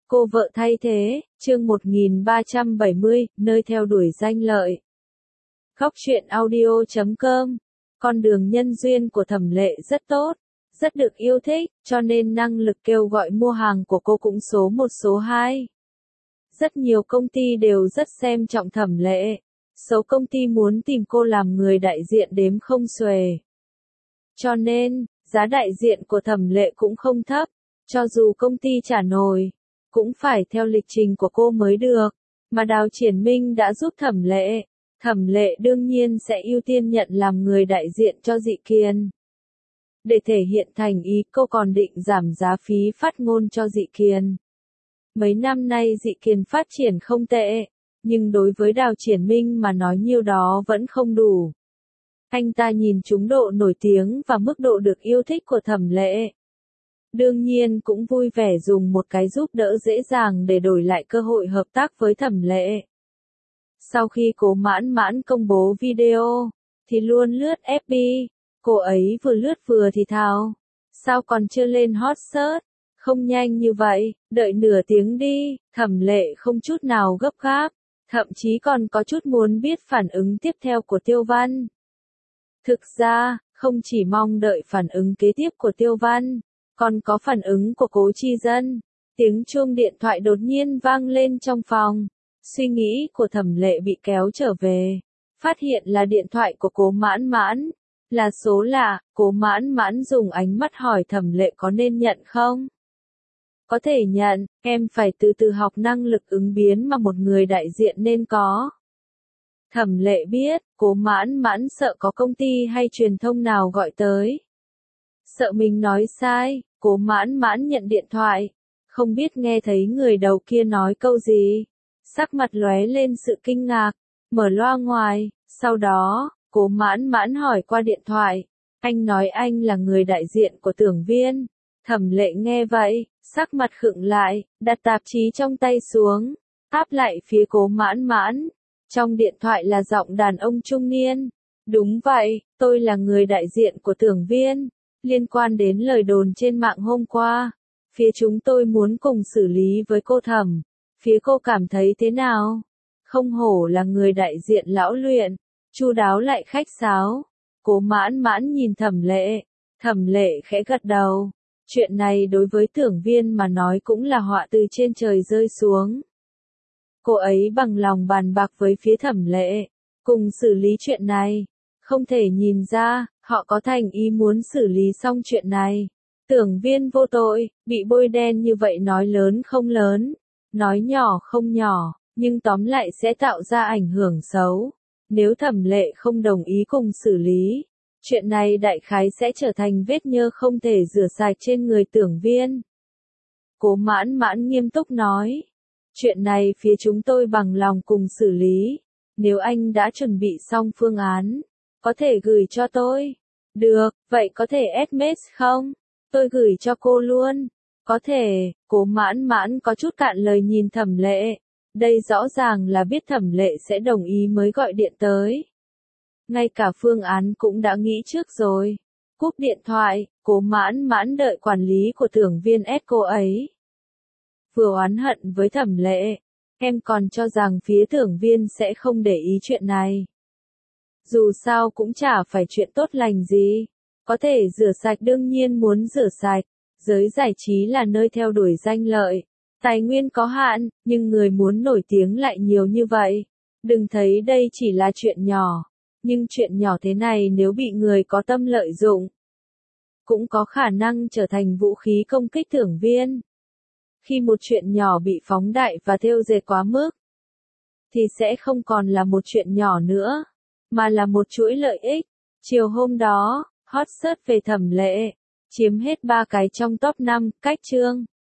Cô vợ thay thế, chương 1370, nơi theo đuổi danh lợi. Góc truyện audio.com. Con đường nhân duyên của Thẩm Lệ rất tốt, rất được yêu thích, cho nên năng lực kêu gọi mua hàng của cô cũng số 1 số 2. Rất nhiều công ty đều rất xem trọng Thẩm Lệ. Số công ty muốn tìm cô làm người đại diện đếm không xuể. Cho nên, giá đại diện của Thẩm Lệ cũng không thấp, cho dù công ty trả nổi, cũng phải theo lịch trình của cô mới được, mà Đào Triển Minh đã giúp Thẩm Lệ đương nhiên sẽ ưu tiên nhận làm người đại diện cho Dị Kiên. Để thể hiện thành ý, cô còn định giảm giá phí phát ngôn cho Dị Kiên. Mấy năm nay Dị Kiên phát triển không tệ, nhưng đối với Đào Triển Minh mà nói nhiêu đó vẫn không đủ. Anh ta nhìn trúng độ nổi tiếng và mức độ được yêu thích của Thẩm Lệ. Đương nhiên cũng vui vẻ dùng một cái giúp đỡ dễ dàng để đổi lại cơ hội hợp tác với Thẩm Lệ. Sau khi Cố Mãn Mãn công bố video, thì luôn lướt FB, cô ấy vừa lướt vừa thì thào. Sao còn chưa lên hot search? Không nhanh như vậy, đợi nửa tiếng đi. Thẩm Lệ không chút nào gấp gáp, thậm chí còn có chút muốn biết phản ứng tiếp theo của Tiêu Văn. Thực ra, không chỉ mong đợi phản ứng kế tiếp của Tiêu Văn, còn có phản ứng của Cố Chi Dân. Tiếng chuông điện thoại đột nhiên vang lên trong phòng. Suy nghĩ của Thẩm Lệ bị kéo trở về. Phát hiện là điện thoại của Cố Mãn Mãn. Là số lạ, Cố Mãn Mãn dùng ánh mắt hỏi Thẩm Lệ có nên nhận không? Có thể nhận, em phải từ từ học năng lực ứng biến mà một người đại diện nên có. Thẩm Lệ biết, Cố Mãn Mãn sợ có công ty hay truyền thông nào gọi tới. Sợ mình nói sai, Cố Mãn Mãn nhận điện thoại. Không biết nghe thấy người đầu kia nói câu gì. Sắc mặt lóe lên sự kinh ngạc, mở loa ngoài, sau đó, Cố Mãn Mãn hỏi qua điện thoại. Anh nói anh là người đại diện của Tưởng Viên. Thẩm Lệ nghe vậy, sắc mặt khựng lại, đặt tạp chí trong tay xuống, áp lại phía Cố Mãn Mãn. Trong điện thoại là giọng đàn ông trung niên. Đúng vậy, tôi là người đại diện của Tưởng Viên. Liên quan đến lời đồn trên mạng hôm qua, phía chúng tôi muốn cùng xử lý với cô Thẩm. Phía cô cảm thấy thế nào? Không hổ là người đại diện lão luyện, chu đáo lại khách sáo. Cố Mãn Mãn nhìn Thẩm Lệ khẽ gật đầu. Chuyện này đối với Tưởng Viên mà nói cũng là họa từ trên trời rơi xuống. Cô ấy bằng lòng bàn bạc với phía Thẩm Lệ, cùng xử lý chuyện này. Không thể nhìn ra, họ có thành ý muốn xử lý xong chuyện này. Tưởng Viên vô tội, bị bôi đen như vậy nói lớn không lớn, nói nhỏ không nhỏ, nhưng tóm lại sẽ tạo ra ảnh hưởng xấu. Nếu Thẩm Lệ không đồng ý cùng xử lý, chuyện này đại khái sẽ trở thành vết nhơ không thể rửa sạch trên người Tưởng Viên. Cố Mãn Mãn nghiêm túc nói. Chuyện này phía chúng tôi bằng lòng cùng xử lý. Nếu anh đã chuẩn bị xong phương án, có thể gửi cho tôi. Được, vậy có thể SMS không? Tôi gửi cho cô luôn. Có thể. Cố Mãn Mãn có chút cạn lời nhìn Thẩm Lệ. Đây rõ ràng là biết Thẩm Lệ sẽ đồng ý mới gọi điện tới. Ngay cả phương án cũng đã nghĩ trước rồi. Cúp điện thoại, Cố Mãn Mãn đợi quản lý của Tưởng Viên ép cô ấy. Vừa oán hận với Thẩm Lệ, em còn cho rằng phía Tưởng Viên sẽ không để ý chuyện này. Dù sao cũng chả phải chuyện tốt lành gì. Có thể rửa sạch đương nhiên muốn rửa sạch. Giới giải trí là nơi theo đuổi danh lợi. Tài nguyên có hạn, nhưng người muốn nổi tiếng lại nhiều như vậy. Đừng thấy đây chỉ là chuyện nhỏ. Nhưng chuyện nhỏ thế này nếu bị người có tâm lợi dụng, cũng có khả năng trở thành vũ khí công kích Tưởng Viên. Khi một chuyện nhỏ bị phóng đại và thêu dệt quá mức, thì sẽ không còn là một chuyện nhỏ nữa, mà là một chuỗi lợi ích. Chiều hôm đó, hot search về Thẩm Lệ chiếm hết 3 cái trong top 5, cách chương.